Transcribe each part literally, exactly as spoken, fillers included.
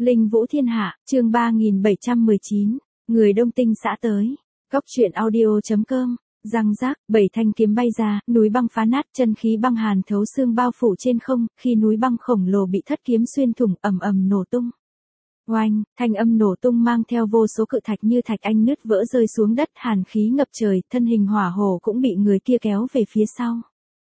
Linh Vũ Thiên Hạ, chương ba nghìn bảy trăm mười chín, người Đông Tinh xã tới. Góc truyện audio.com, răng rác, bảy thanh kiếm bay ra, núi băng phá nát, chân khí băng hàn thấu xương bao phủ trên không, khi núi băng khổng lồ bị thất kiếm xuyên thủng, ầm ầm nổ tung. Oanh, thanh âm nổ tung mang theo vô số cự thạch như thạch anh nứt vỡ rơi xuống đất, hàn khí ngập trời, thân hình hỏa hổ cũng bị người kia kéo về phía sau.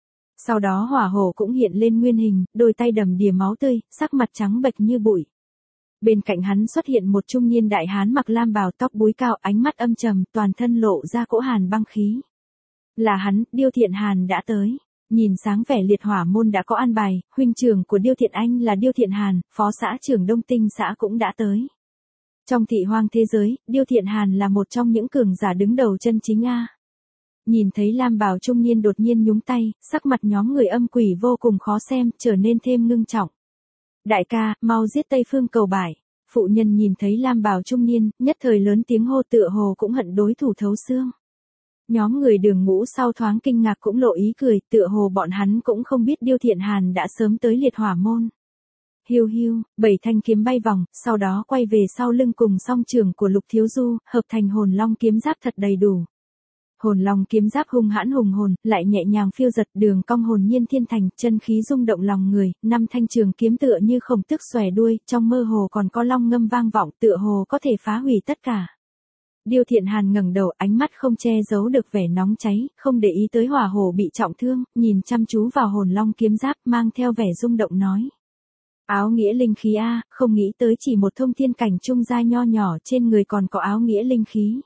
Sau đó hỏa hổ cũng hiện lên nguyên hình, đôi tay đầm đìa máu tươi, sắc mặt trắng bệch như bụi. Bên cạnh hắn xuất hiện một trung niên đại hán mặc lam bào, tóc búi cao, ánh mắt âm trầm, toàn thân lộ ra cỗ hàn băng khí. Là hắn, Điêu Thiện Hàn đã tới. Nhìn sáng vẻ liệt hỏa môn đã có an bài, huynh trưởng của Điêu Thiện Anh là Điêu Thiện Hàn, phó xã trưởng Đông Tinh xã cũng đã tới. Trong thị hoang thế giới, Điêu Thiện Hàn là một trong những cường giả đứng đầu chân chính A. Nhìn thấy lam bào trung niên đột nhiên nhúng tay, sắc mặt nhóm người âm quỷ vô cùng khó xem, trở nên thêm ngưng trọng. Đại ca, mau giết Tây Phương Cầu Bải. Phụ nhân nhìn thấy lam bào trung niên, nhất thời lớn tiếng hô, tựa hồ cũng hận đối thủ thấu xương. Nhóm người Đường Ngũ sau thoáng kinh ngạc cũng lộ ý cười, tựa hồ bọn hắn cũng không biết Điêu Thiện Hàn đã sớm tới liệt hỏa môn. Hiu hiu, bảy thanh kiếm bay vòng, sau đó quay về sau lưng cùng song trường của Lục Thiếu Du, hợp thành hồn long kiếm giáp thật đầy đủ. Hồn long kiếm giáp hung hãn hùng hồn, lại nhẹ nhàng phiêu giật, đường cong hồn nhiên thiên thành, chân khí rung động lòng người, năm thanh trường kiếm tựa như khổng tước xòe đuôi, trong mơ hồ còn có long ngâm vang vọng, tựa hồ có thể phá hủy tất cả. Điêu Thiện Hàn ngẩng đầu, ánh mắt không che giấu được vẻ nóng cháy, không để ý tới hỏa hổ bị trọng thương, nhìn chăm chú vào hồn long kiếm giáp, mang theo vẻ rung động nói: áo nghĩa linh khí a, không nghĩ tới chỉ một thông thiên cảnh trung giai nho nhỏ trên người còn có áo nghĩa linh khí.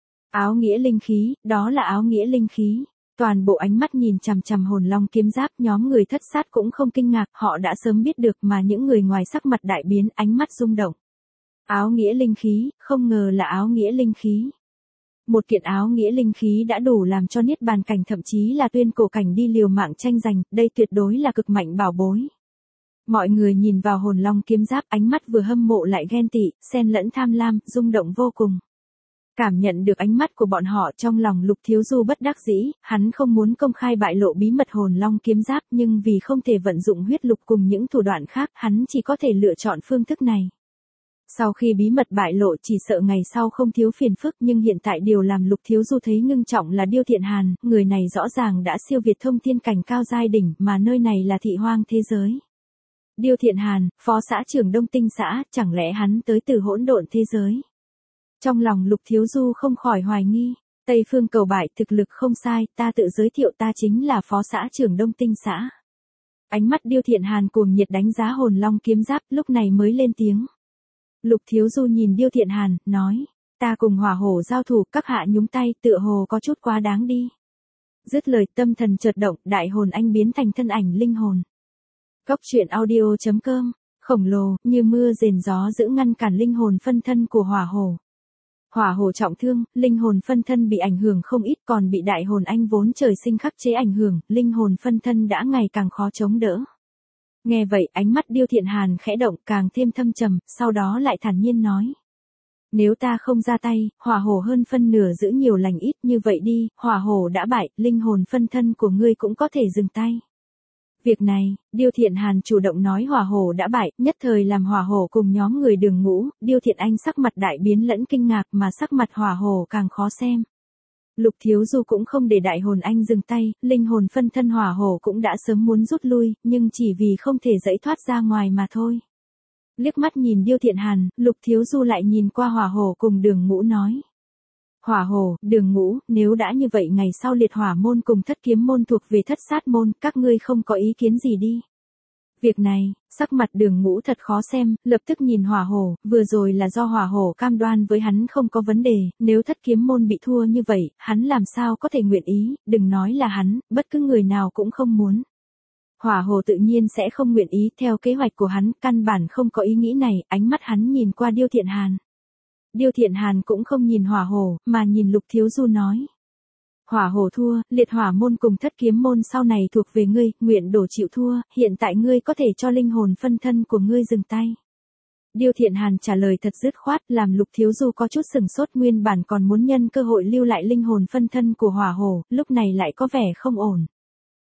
Áo nghĩa linh khí, đó là áo nghĩa linh khí. Toàn bộ ánh mắt nhìn chằm chằm hồn long kiếm giáp, nhóm người thất sát cũng không kinh ngạc, họ đã sớm biết được, mà những người ngoài sắc mặt đại biến, ánh mắt rung động. Áo nghĩa linh khí, không ngờ là áo nghĩa linh khí. Một kiện áo nghĩa linh khí đã đủ làm cho niết bàn cảnh, thậm chí là tuyên cổ cảnh đi liều mạng tranh giành, đây tuyệt đối là cực mạnh bảo bối. Mọi người nhìn vào hồn long kiếm giáp, ánh mắt vừa hâm mộ lại ghen tị, xen lẫn tham lam, rung động vô cùng. Cảm nhận được ánh mắt của bọn họ, trong lòng Lục Thiếu Du bất đắc dĩ, hắn không muốn công khai bại lộ bí mật hồn long kiếm giáp, nhưng vì không thể vận dụng huyết lục cùng những thủ đoạn khác, hắn chỉ có thể lựa chọn phương thức này. Sau khi bí mật bại lộ chỉ sợ ngày sau không thiếu phiền phức, nhưng hiện tại điều làm Lục Thiếu Du thấy ngưng trọng là Điêu Thiện Hàn, người này rõ ràng đã siêu việt thông thiên cảnh cao giai đỉnh, mà nơi này là thị hoang thế giới. Điêu Thiện Hàn, phó xã trưởng Đông Tinh xã, chẳng lẽ hắn tới từ hỗn độn thế giới? Trong lòng Lục Thiếu Du không khỏi hoài nghi. Tây Phương Cầu Bải, thực lực không sai, ta tự giới thiệu, ta chính là phó xã trưởng Đông Tinh xã. Ánh mắt Điêu Thiện Hàn cuồng nhiệt đánh giá hồn long kiếm giáp, lúc này mới lên tiếng. Lục Thiếu Du nhìn Điêu Thiện Hàn, nói: ta cùng hỏa hổ giao thủ, các hạ nhúng tay, tựa hồ có chút quá đáng đi. Dứt lời, tâm thần chợt động, đại hồn anh biến thành thân ảnh linh hồn. Góc truyện audio.com, khổng lồ, như mưa rền gió dữ ngăn cản linh hồn phân thân của hỏa hổ. Hỏa hổ trọng thương, linh hồn phân thân bị ảnh hưởng không ít, còn bị đại hồn anh vốn trời sinh khắc chế ảnh hưởng, linh hồn phân thân đã ngày càng khó chống đỡ. Nghe vậy, ánh mắt Điêu Thiện Hàn khẽ động, càng thêm thâm trầm, sau đó lại thản nhiên nói: nếu ta không ra tay, hỏa hổ hơn phân nửa giữ nhiều lành ít, như vậy đi, hỏa hổ đã bại, linh hồn phân thân của ngươi cũng có thể dừng tay. Việc này, Điêu Thiện Hàn chủ động nói hỏa hổ đã bại, nhất thời làm hỏa hổ cùng nhóm người Đường Ngũ, Điêu Thiện Anh sắc mặt đại biến lẫn kinh ngạc, mà sắc mặt hỏa hổ càng khó xem. Lục Thiếu Du cũng không để đại hồn anh dừng tay, linh hồn phân thân hỏa hổ cũng đã sớm muốn rút lui, nhưng chỉ vì không thể giãy thoát ra ngoài mà thôi. Liếc mắt nhìn Điêu Thiện Hàn, Lục Thiếu Du lại nhìn qua hỏa hổ cùng Đường Ngũ nói: hỏa hổ, Đường Ngũ, nếu đã như vậy ngày sau liệt hỏa môn cùng thất kiếm môn thuộc về thất sát môn, các ngươi không có ý kiến gì đi. Việc này, sắc mặt Đường Ngũ thật khó xem, lập tức nhìn hỏa hổ, vừa rồi là do hỏa hổ cam đoan với hắn không có vấn đề, nếu thất kiếm môn bị thua như vậy, hắn làm sao có thể nguyện ý, đừng nói là hắn, bất cứ người nào cũng không muốn. Hỏa hổ tự nhiên sẽ không nguyện ý, theo kế hoạch của hắn, căn bản không có ý nghĩ này, ánh mắt hắn nhìn qua Điêu Thiện Hàn. Điêu Thiện Hàn cũng không nhìn hỏa hổ, mà nhìn Lục Thiếu Du nói: hỏa hổ thua, liệt hỏa môn cùng thất kiếm môn sau này thuộc về ngươi, nguyện đổ chịu thua, hiện tại ngươi có thể cho linh hồn phân thân của ngươi dừng tay. Điêu Thiện Hàn trả lời thật dứt khoát, làm Lục Thiếu Du có chút sừng sốt, nguyên bản còn muốn nhân cơ hội lưu lại linh hồn phân thân của hỏa hổ, lúc này lại có vẻ không ổn.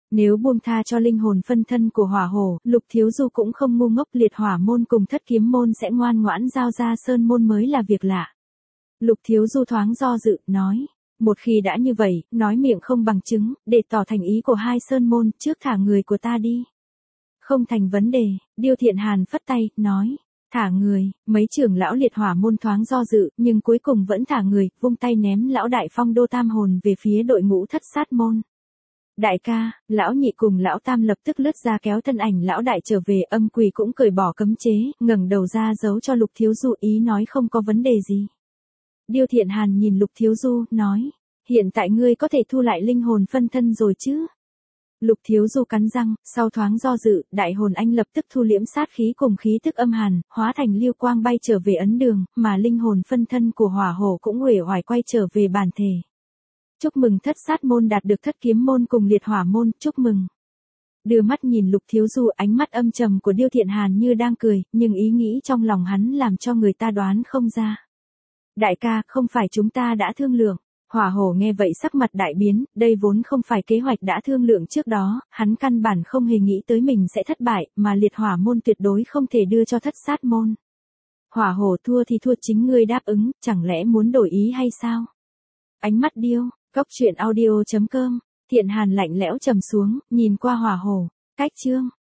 Nếu buông tha cho linh hồn phân thân của hỏa hổ, Lục Thiếu Du cũng không ngu ngốc, liệt hỏa môn cùng thất kiếm môn sẽ ngoan ngoãn giao ra sơn môn mới là việc lạ. Lục Thiếu Du thoáng do dự, nói. Một khi đã như vậy, nói miệng không bằng chứng, để tỏ thành ý của hai sơn môn, trước thả người của ta đi. Không thành vấn đề, Điêu Thiện Hàn phất tay, nói. Thả người, mấy trưởng lão liệt hỏa môn thoáng do dự, nhưng cuối cùng vẫn thả người, vung tay ném lão đại phong đô tam hồn về phía đội ngũ thất sát môn. Đại ca, lão nhị cùng lão tam lập tức lướt ra kéo thân ảnh lão đại trở về, âm quỷ cũng cởi bỏ cấm chế, ngẩng đầu ra giấu cho Lục Thiếu Du, ý nói không có vấn đề gì. Điêu Thiện Hàn nhìn Lục Thiếu Du, nói, hiện tại ngươi có thể thu lại linh hồn phân thân rồi chứ? Lục Thiếu Du cắn răng, sau thoáng do dự, đại hồn anh lập tức thu liễm sát khí cùng khí tức âm hàn, hóa thành lưu quang bay trở về ấn đường, mà linh hồn phân thân của hỏa hổ cũng uể oải quay trở về bản thể. Chúc mừng thất sát môn đạt được thất kiếm môn cùng liệt hỏa môn, chúc mừng. Đưa mắt nhìn Lục Thiếu Du, ánh mắt âm trầm của Điêu Thiện Hàn như đang cười, nhưng ý nghĩ trong lòng hắn làm cho người ta đoán không ra. Đại ca, không phải chúng ta đã thương lượng. Hỏa hổ nghe vậy sắc mặt đại biến, đây vốn không phải kế hoạch đã thương lượng trước đó, hắn căn bản không hề nghĩ tới mình sẽ thất bại, mà liệt hỏa môn tuyệt đối không thể đưa cho thất sát môn. Hỏa hổ thua thì thua, chính ngươi đáp ứng, chẳng lẽ muốn đổi ý hay sao? Ánh mắt Điêu, Cốc Truyện Audio chấm com, Thiện Hàn lạnh lẽo trầm xuống, nhìn qua hỏa hổ, cách chương.